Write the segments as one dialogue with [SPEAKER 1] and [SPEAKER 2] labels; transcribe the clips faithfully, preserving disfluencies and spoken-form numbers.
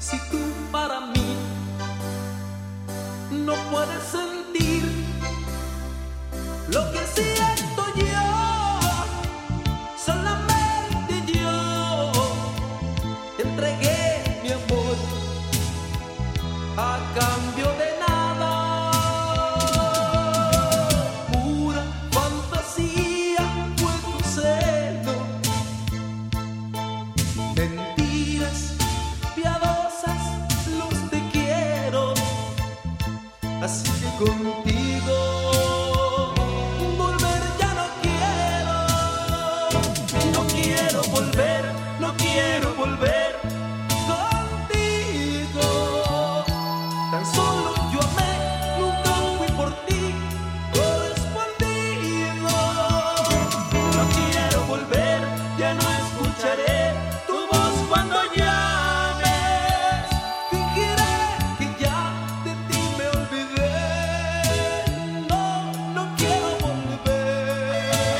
[SPEAKER 1] Si tú para mí no puedes sentir lo que siento yo, solamente yo te entregué mi amor a cambio de nada. Pura fantasía fue tu celo, mentiras piadosas los te quiero, así que contigo volver ya no quiero. No quiero volver, no quiero volver contigo. Tan solo yo amé, nunca fui por ti correspondido. No quiero volver, ya no escucharé tu voz cuando llames. Fingiré que ya de ti me olvidé. No, no quiero volver.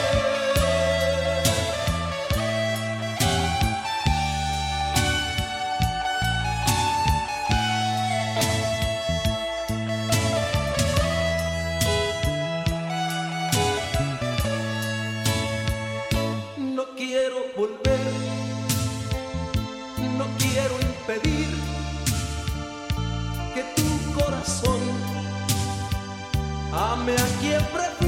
[SPEAKER 1] No quiero volver, no quiero impedir que tu corazón ame a quien prefiere.